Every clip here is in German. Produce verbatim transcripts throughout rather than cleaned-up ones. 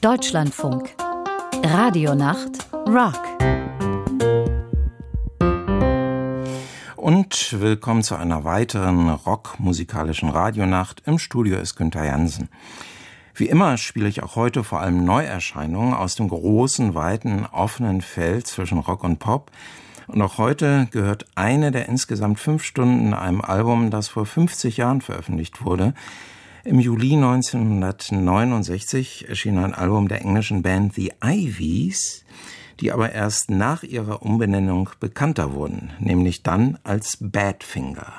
Deutschlandfunk. Radionacht Rock. Und willkommen zu einer weiteren rockmusikalischen Radionacht. Im Studio ist Günther Jansen. Wie immer spiele ich auch heute vor allem Neuerscheinungen aus dem großen, weiten, offenen Feld zwischen Rock und Pop. Und auch heute gehört eine der insgesamt fünf Stunden einem Album, das vor fünfzig Jahren veröffentlicht wurde. Im Juli neunzehnhundertneunundsechzig erschien ein Album der englischen Band The Ivies, die aber erst nach ihrer Umbenennung bekannter wurden, nämlich dann als Badfinger.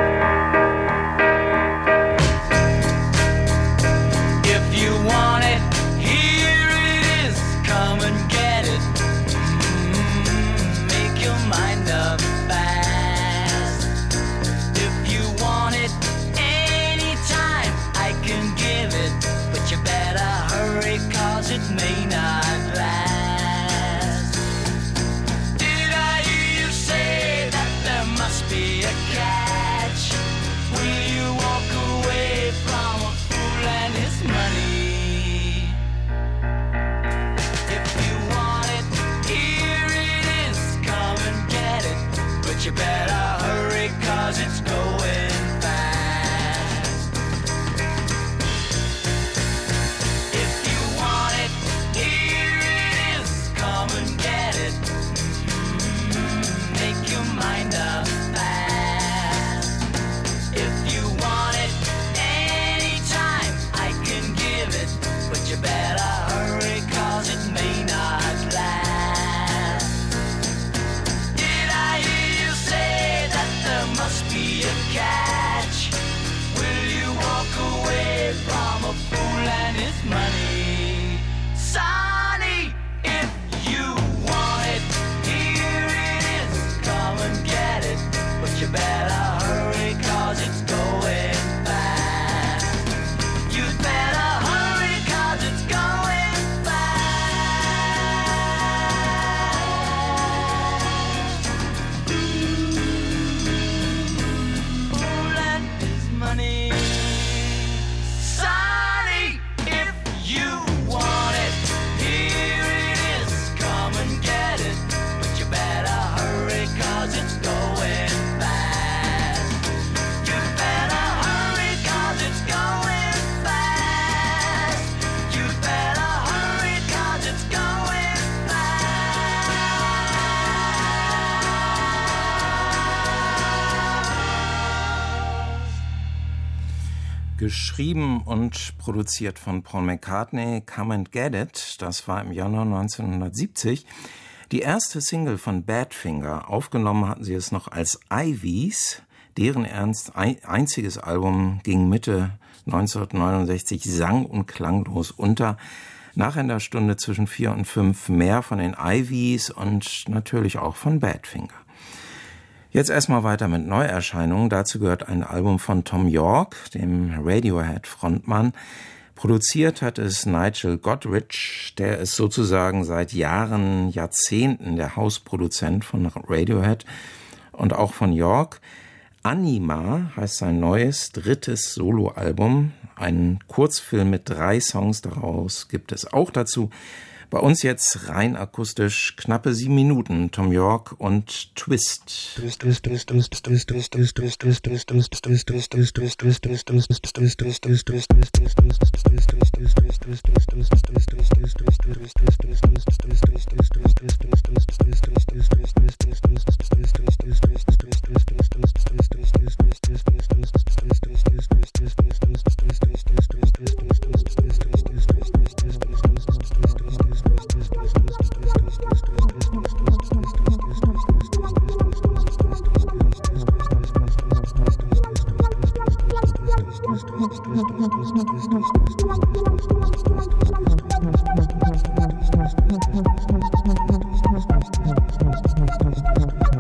It may not last. Did I hear you say that there must be a catch? Will you walk away from a fool and his money? If you want it, here it is, come and get it. But you better hurry, cause it's going fast. If you want it, here it is, come and get it. Mm-hmm. Make your mind up fast. If you want it anytime, I can give it. But you better hurry, cause it may not last. Did I hear you say that there must be a catch? Will you walk away from a fool and his money? Sonny, if you want it, here it is, come and get it. But you better hurry, cause it's going fast. You'd better hurry, cause it's going fast. Fool and his money. Sonny, if you want it, here it is, come and get it. But you better hurry, cause it's going fast. You better hurry, cause it's going fast. You better hurry, cause it's going fast. Geschrieben und produziert von Paul McCartney, Come and Get It, das war im Januar neunzehnhundertsiebzig. Die erste Single von Badfinger, aufgenommen hatten sie es noch als Ivies. Deren ernst einziges Album ging Mitte neunzehnhundertneunundsechzig sang- und klanglos unter. Nach einer Stunde zwischen vier und fünf mehr von den Ivies und natürlich auch von Badfinger. Jetzt erstmal weiter mit Neuerscheinungen. Dazu gehört ein Album von Thom Yorke, dem Radiohead-Frontmann. Produziert hat es Nigel Godrich, der ist sozusagen seit Jahren, Jahrzehnten der Hausproduzent von Radiohead und auch von Yorke. Anima heißt sein neues, drittes Soloalbum. Einen Kurzfilm mit drei Songs daraus gibt es auch dazu. Bei uns jetzt rein akustisch, knappe sieben Minuten, Thom Yorke und Twist. Thank you.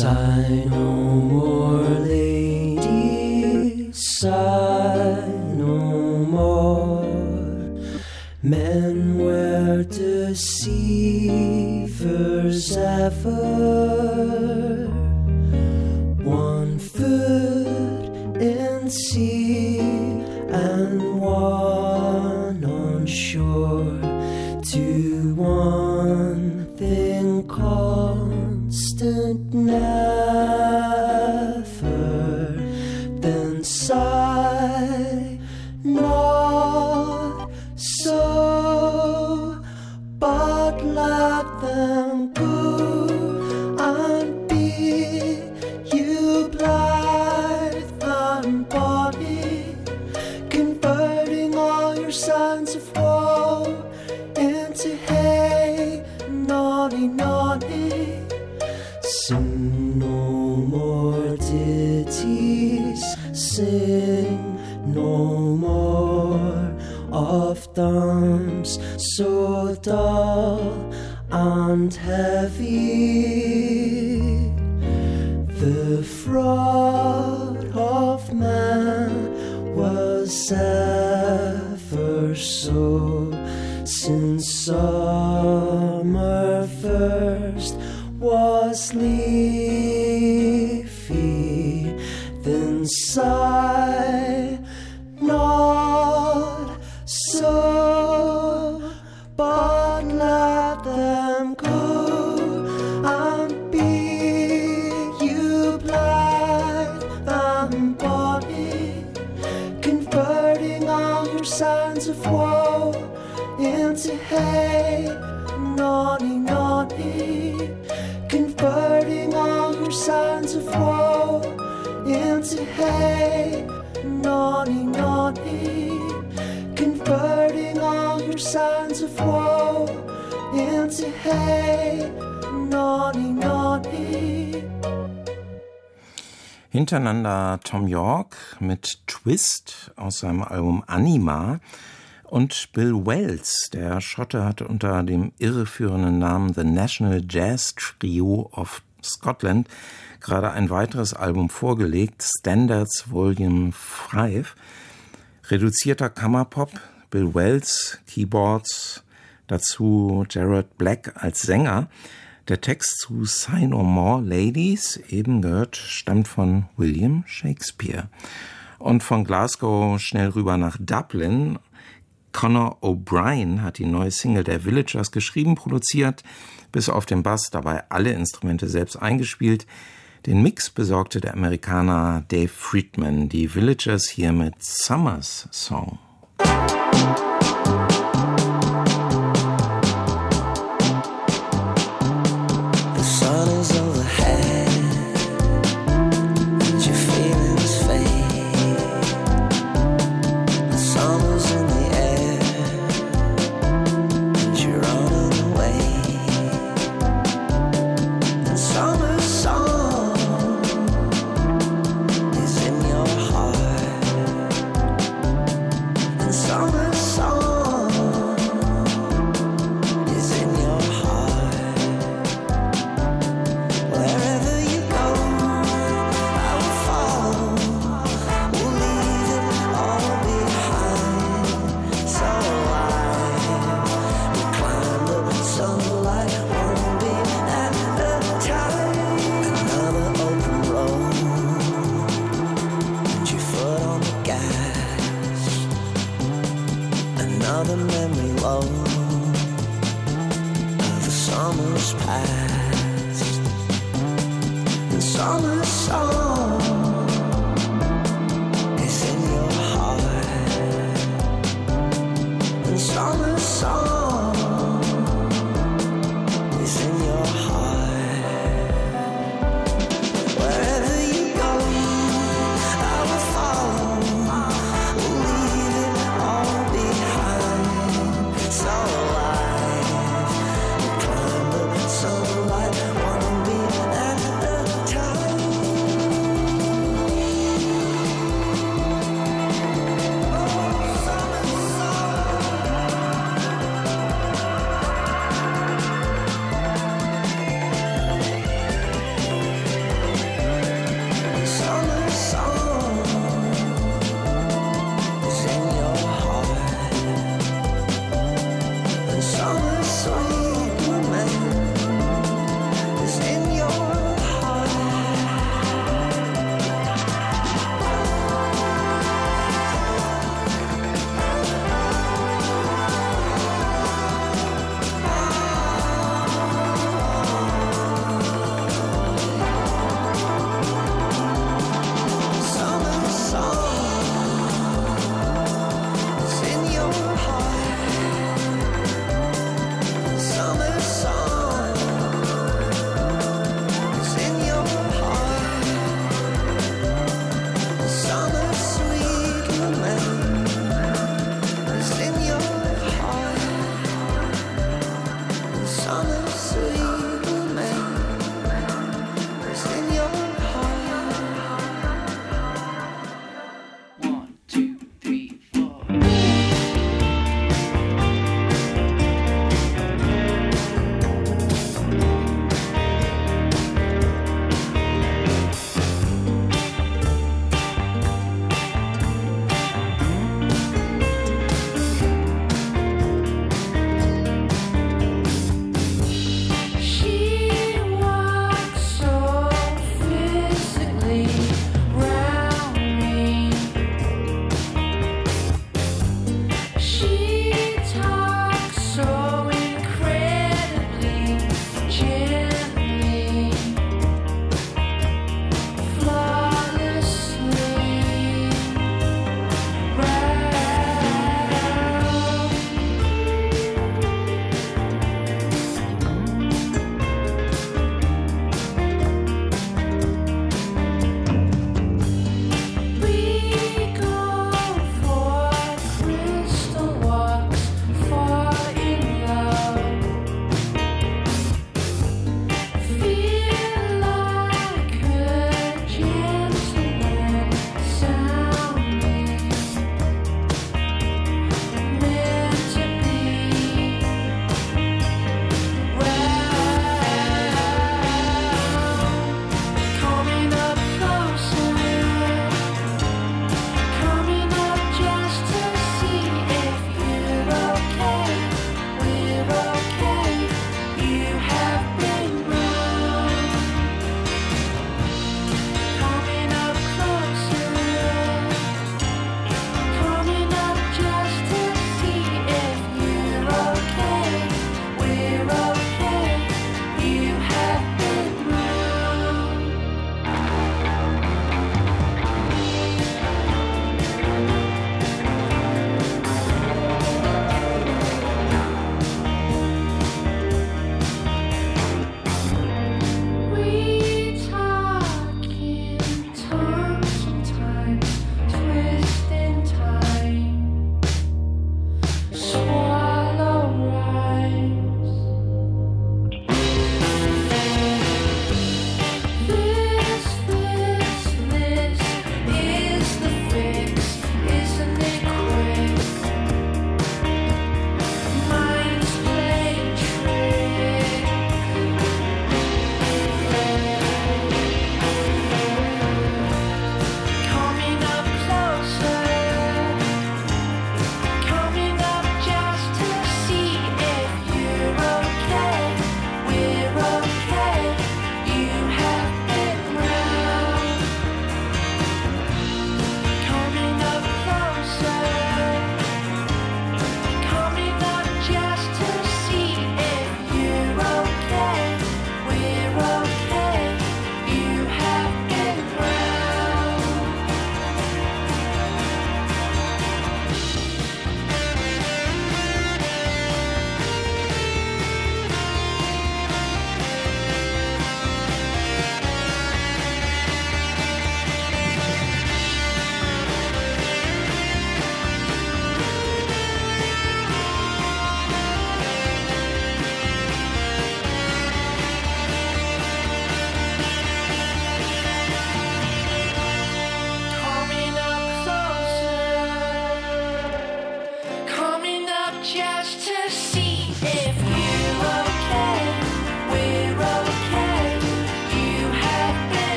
Sigh no more, lady, sigh no more. Men were deceivers ever. One foot in sea and one on shore. To one thing constant never. Then sigh not so, but let them go and be you blithe and bonny, converting all your signs of woe into hay, naughty, naughty. Sing no more ditties, sing no more of thumbs so dull and heavy. The fraud of man was ever so, since summer first was leafy. Then sigh not so, but let them go and be you blithe and bonny, converting all your signs of woe into hay, naughty, naughty, converting all your signs of woe into hay, naughty, naughty, converting all your signs of woe into hay, naughty, naughty. Hintereinander Thom Yorke mit Twist aus seinem Album Anima und Bill Wells, der Schotte, hat unter dem irreführenden Namen The National Jazz Trio of Scotland gerade ein weiteres Album vorgelegt, Standards Volume fünf. Reduzierter Kammerpop, Bill Wells, Keyboards, dazu Gerard Black als Sänger. Der Text zu Sigh No More, Ladies, eben gehört, stammt von William Shakespeare. Und von Glasgow schnell rüber nach Dublin. Conor O'Brien hat die neue Single der Villagers geschrieben, produziert, bis auf den Bass dabei alle Instrumente selbst eingespielt. Den Mix besorgte der Amerikaner Dave Friedman. Die Villagers hier mit Summer's Song. Sunlight, wanna be at a time.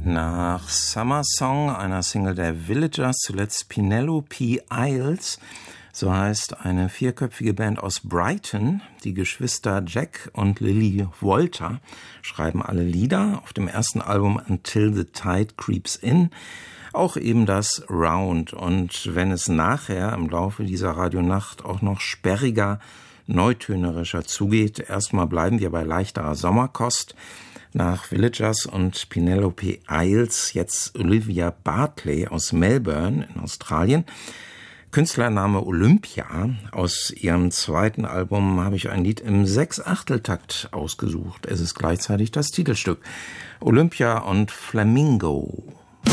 Nach Summer Song, einer Single der Villagers, zuletzt Penelope Isles, so heißt eine vierköpfige Band aus Brighton. Die Geschwister Jack und Lily Walter schreiben alle Lieder auf dem ersten Album Until the Tide Creeps In. Auch eben das Round. Und wenn es nachher im Laufe dieser Radionacht auch noch sperriger, neutönerischer zugeht, erstmal bleiben wir bei leichterer Sommerkost. Nach Villagers und Penelope Isles jetzt Olivia Bartley aus Melbourne in Australien. Künstlername Olympia. Aus ihrem zweiten Album habe ich ein Lied im Sechs-Achtel-Takt ausgesucht. Es ist gleichzeitig das Titelstück. Olympia und Flamingo.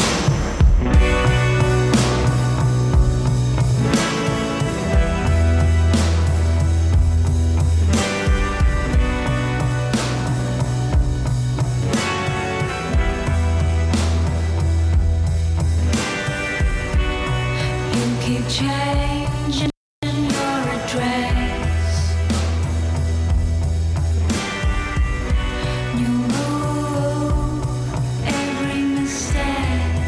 Changing your address, you move every mistake,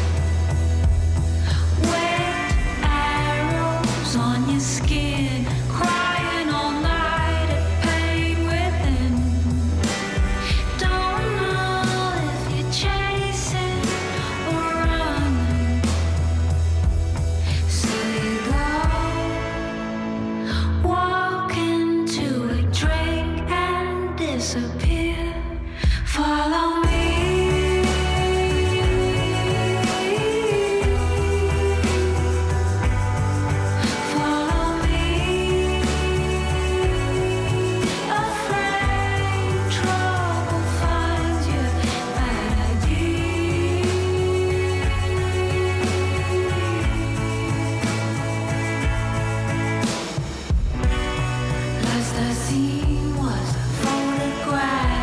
wet arrows on your skin, crying all night at pain within. Don't know if you're chasing or running. So you go, walk into a drink and disappear. Follow me. Follow me. Afraid trouble finds you bad idea. Last I seen was a photograph.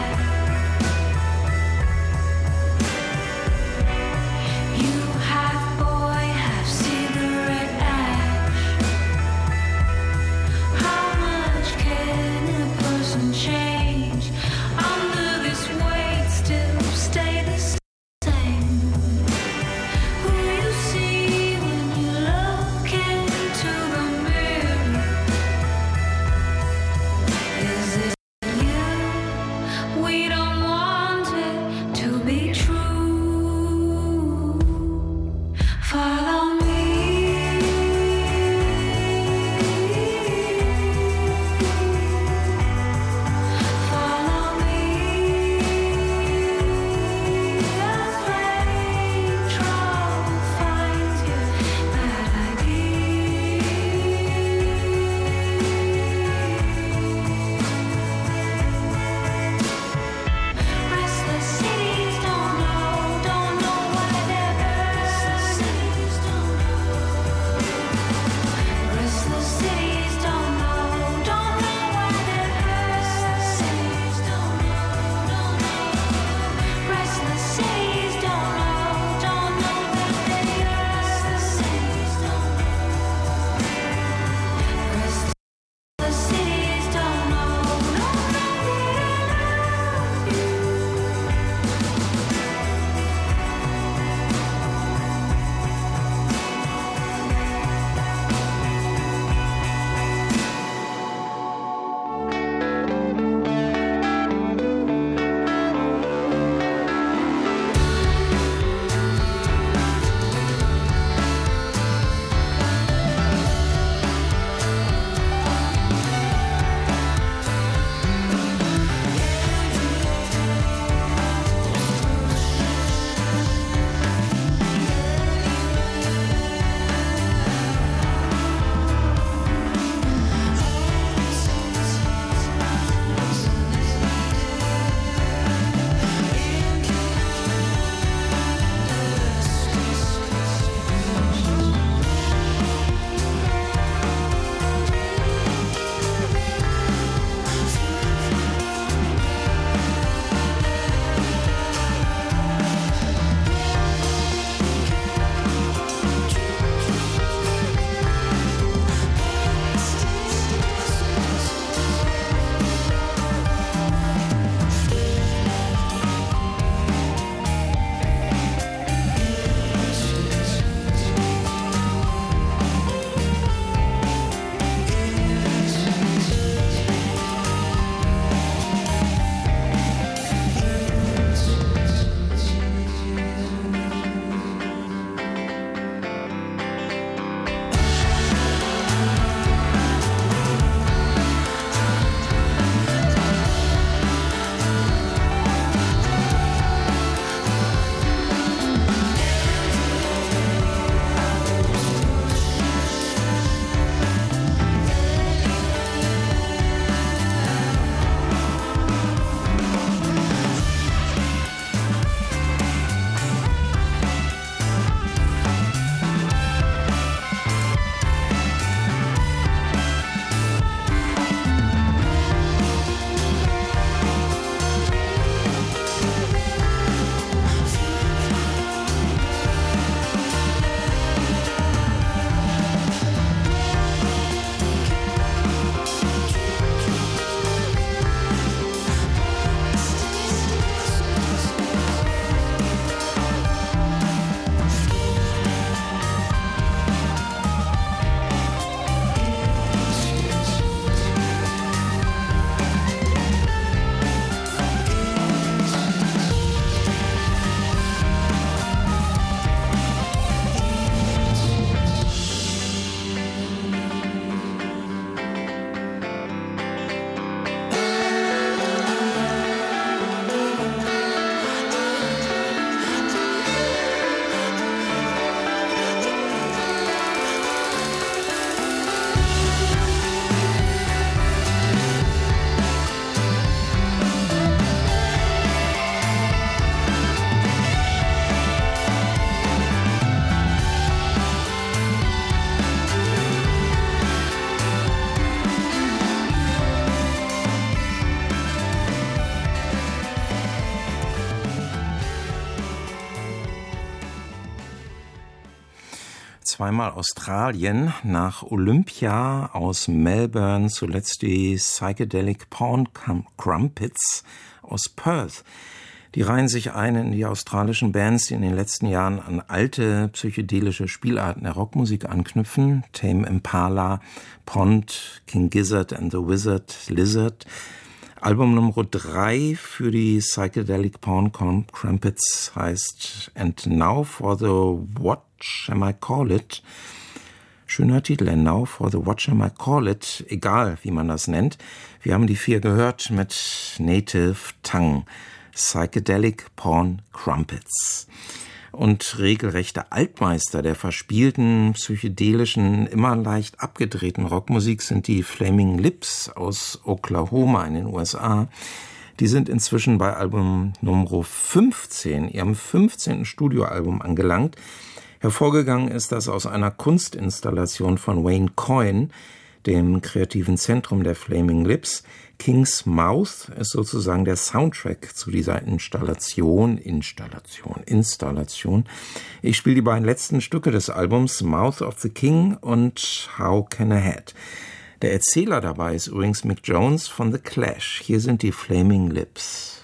zweimal Australien, nach Olympia aus Melbourne, zuletzt die Psychedelic Pawn Crumpets aus Perth. Die reihen sich ein in die australischen Bands, die in den letzten Jahren an alte psychedelische Spielarten der Rockmusik anknüpfen. Tame Impala, Pond, King Gizzard and the Wizard, Lizard. Album Nummer drei für die Psychedelic Pawn Crumpets heißt And Now for the What Shall I Call It? Schöner Titel, And Now for the What Shall I Call It? Egal, wie man das nennt. Wir haben die vier gehört mit Native Tongue. Psychedelic Pawn Crumpets. Und regelrechte Altmeister der verspielten, psychedelischen, immer leicht abgedrehten Rockmusik sind die Flaming Lips aus Oklahoma in den U S A. Die sind inzwischen bei Album Nummer fünfzehn, ihrem fünfzehnten Studioalbum angelangt. Hervorgegangen ist das aus einer Kunstinstallation von Wayne Coyne, dem kreativen Zentrum der Flaming Lips. King's Mouth ist sozusagen der Soundtrack zu dieser Installation, Installation, Installation. Ich spiele die beiden letzten Stücke des Albums, Mouth of the King und How Can I Had. Der Erzähler dabei ist übrigens Mick Jones von The Clash. Hier sind die Flaming Lips.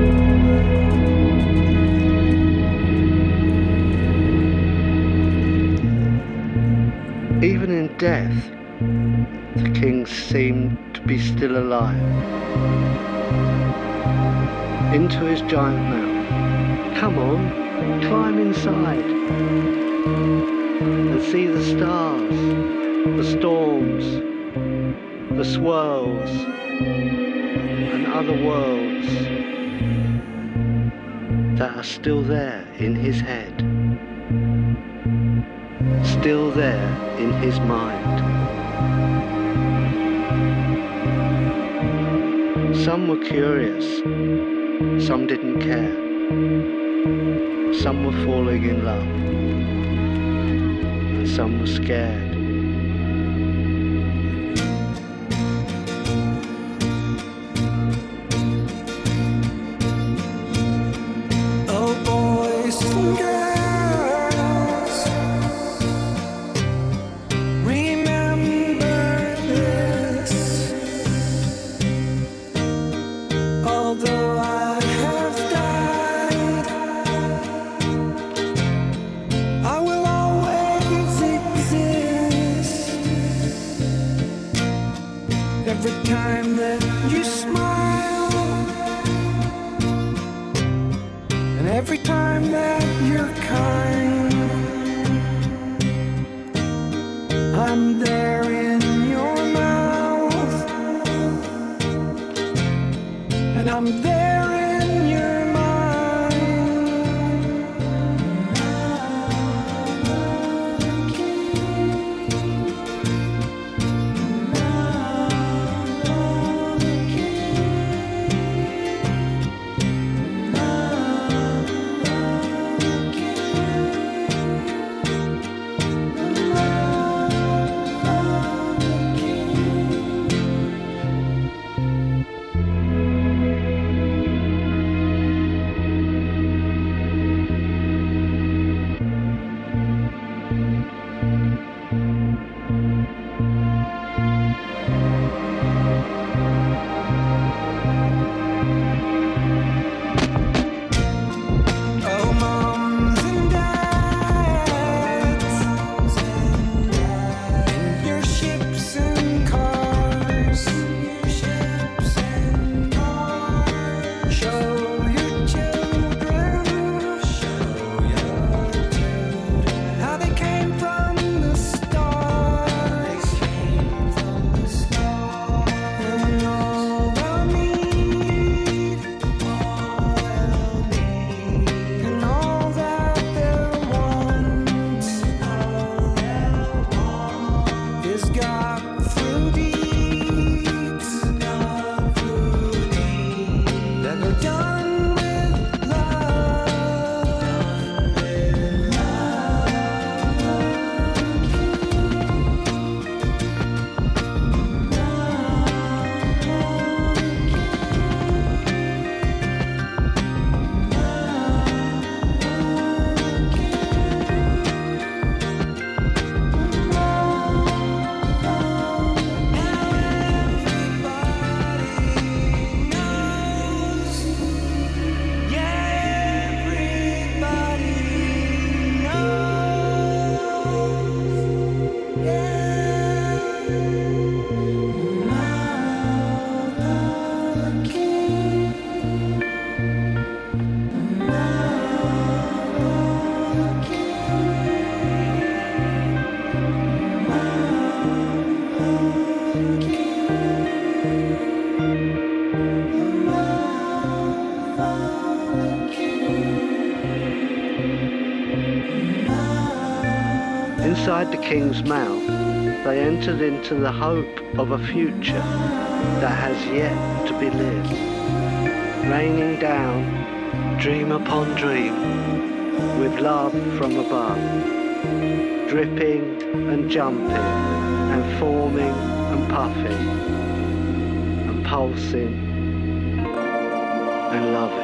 Even in death, the king seemed to be still alive. Into his giant mouth. Come on, climb inside and see the stars, the storms, the swirls and other worlds that are still there in his head, still there in his mind. Some were curious, some didn't care, some were falling in love, and some were scared. Oh, boys and girls, remember this. Although I have died, I will always exist. Every time that you smile, and every time that you're kind, I'm there in your mouth, and I'm there in your mind. Oh, moms and dads, in your ships and cars, ships and cars. Show your children, show your children how they came from the stars, came from the stars, and all they'll need, all they'll need, and all that they'll want, all they'll want is got through deeds, got through deeds that are done with love, done with love. Inside the king's mouth, they entered into the hope of a future that has yet to be lived. Raining down, dream upon dream, with love from above, dripping and jumping and forming and puffing and pulsing and loving.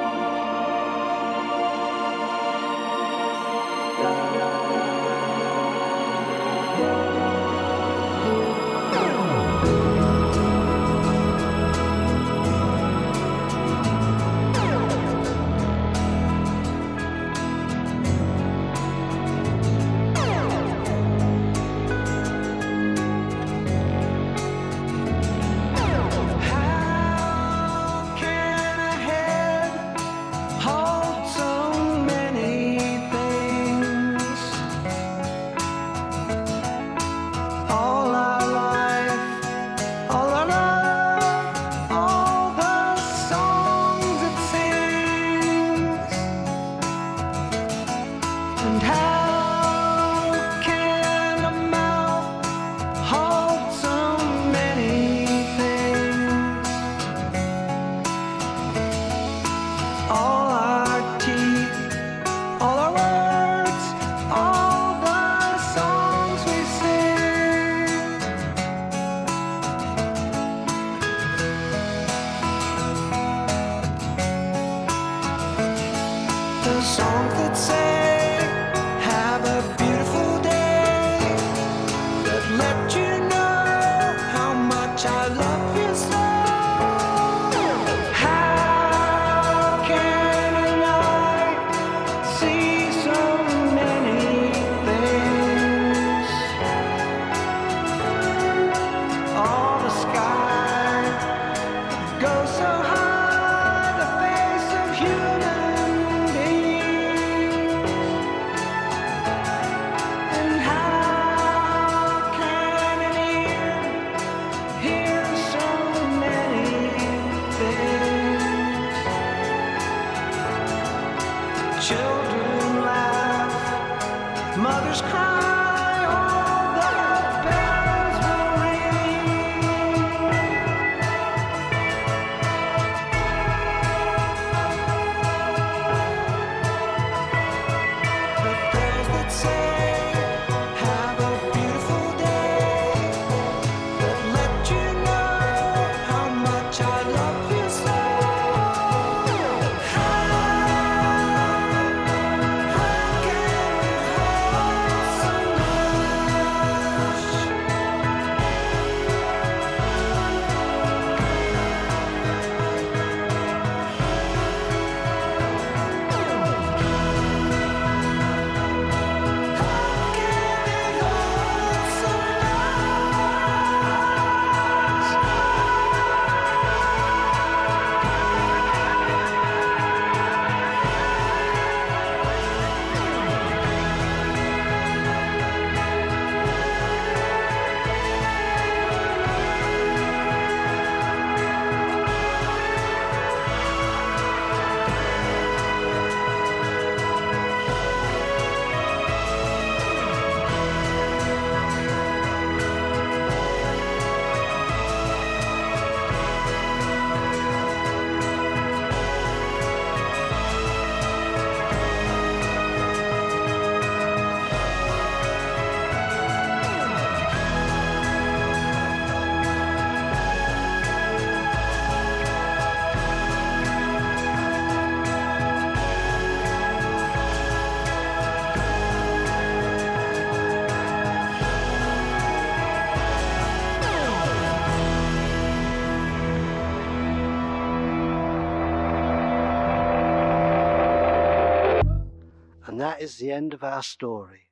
And that is the end of our story.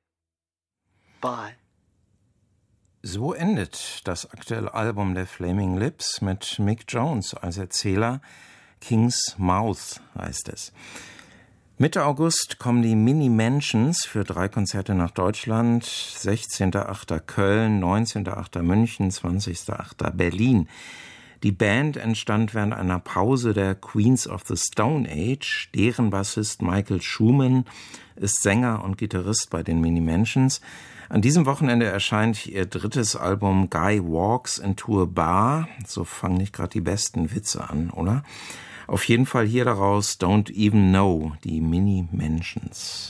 Bye. So endet das aktuelle Album der Flaming Lips mit Mick Jones als Erzähler. King's Mouth heißt es. Mitte August kommen die Mini-Mansions für drei Konzerte nach Deutschland. sechzehnter achter Köln, neunzehnter achter München, zwanzigster achter Berlin. Die Band entstand während einer Pause der Queens of the Stone Age. Deren Bassist Michael Schumann ist Sänger und Gitarrist bei den Mini-Mansions. An diesem Wochenende erscheint ihr drittes Album Guy Walks into a Bar. So fangen nicht gerade die besten Witze an, oder? Auf jeden Fall hier daraus Don't Even Know, die Mini-Mentions.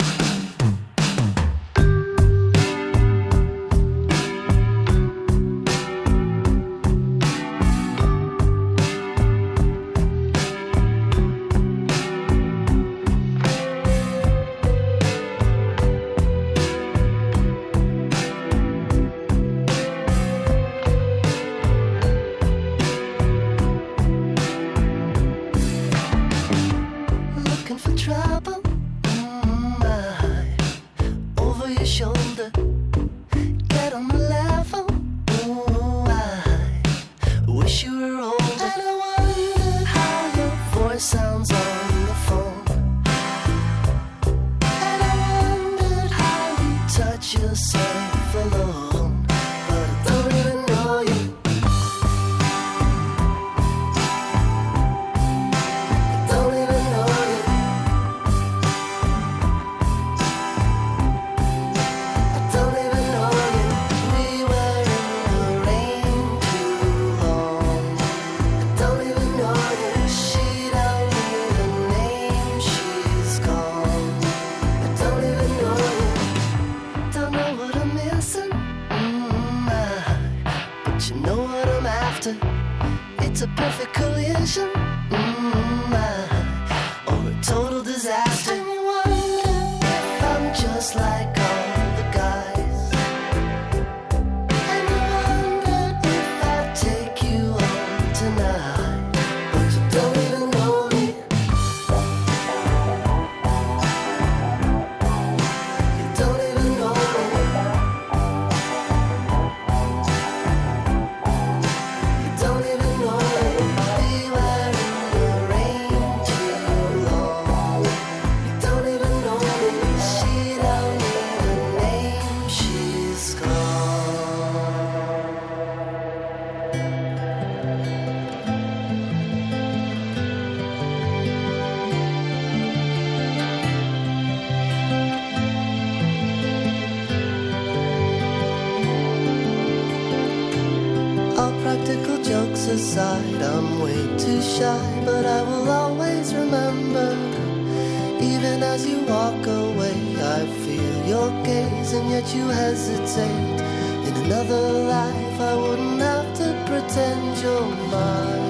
Aside, I'm way too shy, but I will always remember. Even as you walk away, I feel your gaze, and yet you hesitate. In another life, I wouldn't have to pretend you're mine.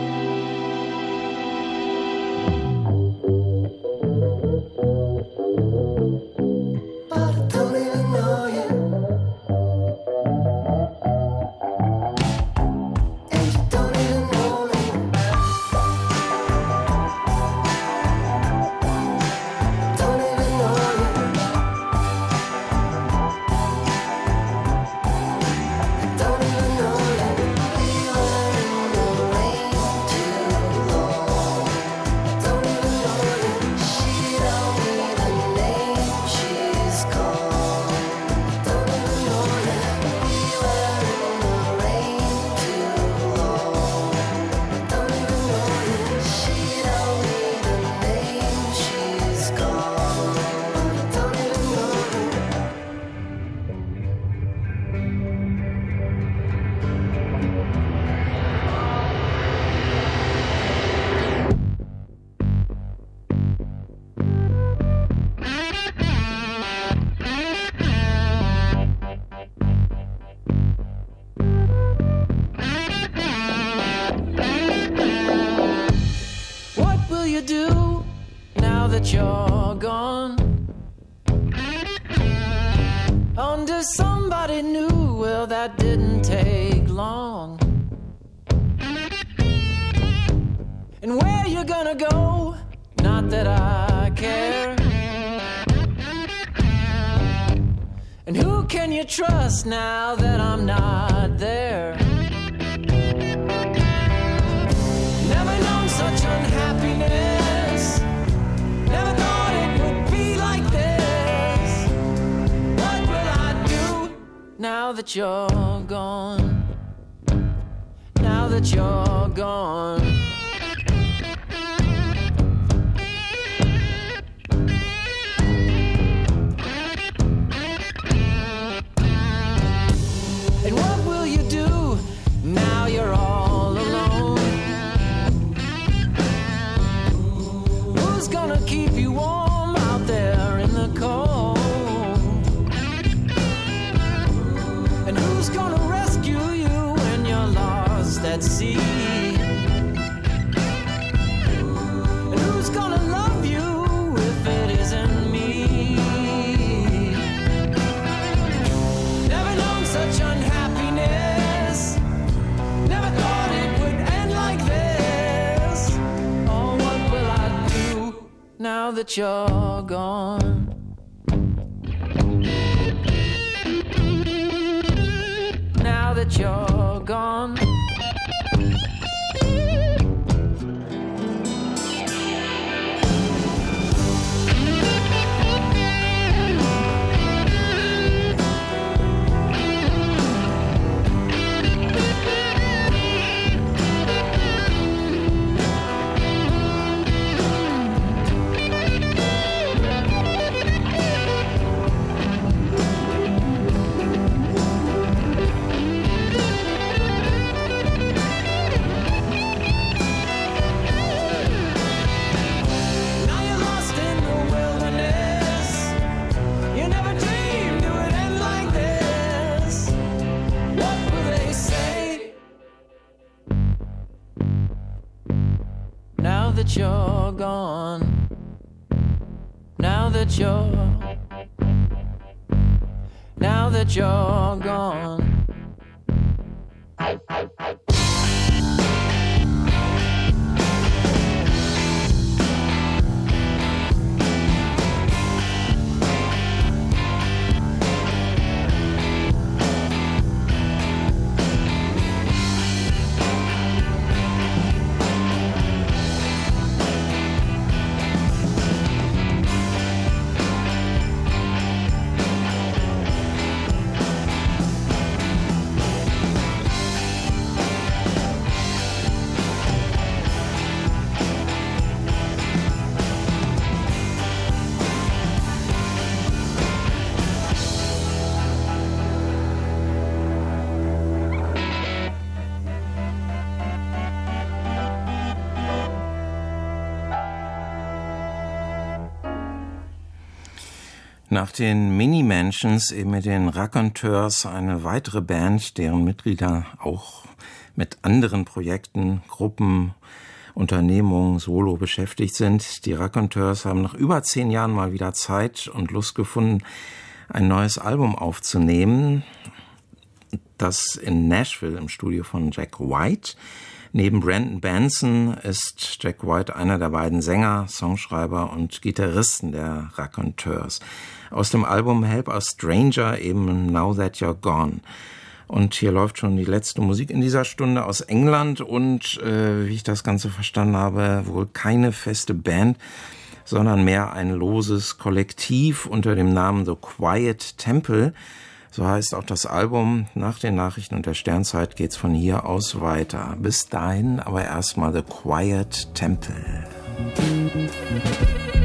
You're gone under somebody new. Well, that didn't take long. And where you gonna go? Not that I care. And who can you trust now that I'm not there? Never known such unhappiness. Never thought it would be like this. What will I do now that you're gone? Now that you're gone. who's gonna keep you warm out there in the cold? And who's gonna rescue you when you're lost at sea? And who's gonna love you if it isn't me? Never known such unhappiness. Never thought it would end like this. Oh, what will I do now that you're gone? Now that you're gone. Now that you're gone, now that you're, now that you're gone. Nach den Mini-Mansions, eben mit den Raconteurs, eine weitere Band, deren Mitglieder auch mit anderen Projekten, Gruppen, Unternehmungen, Solo beschäftigt sind. Die Raconteurs haben nach über zehn Jahren mal wieder Zeit und Lust gefunden, ein neues Album aufzunehmen, das in Nashville im Studio von Jack White. Neben Brandon Benson ist Jack White einer der beiden Sänger, Songschreiber und Gitarristen der Raconteurs. Aus dem Album Help a Stranger eben Now That You're Gone. Und hier läuft schon die letzte Musik in dieser Stunde aus England und, äh, wie ich das Ganze verstanden habe, wohl keine feste Band, sondern mehr ein loses Kollektiv unter dem Namen The Quiet Temple. So heißt auch das Album. Nach den Nachrichten und der Sternzeit geht's von hier aus weiter. Bis dahin aber erstmal The Quiet Temple.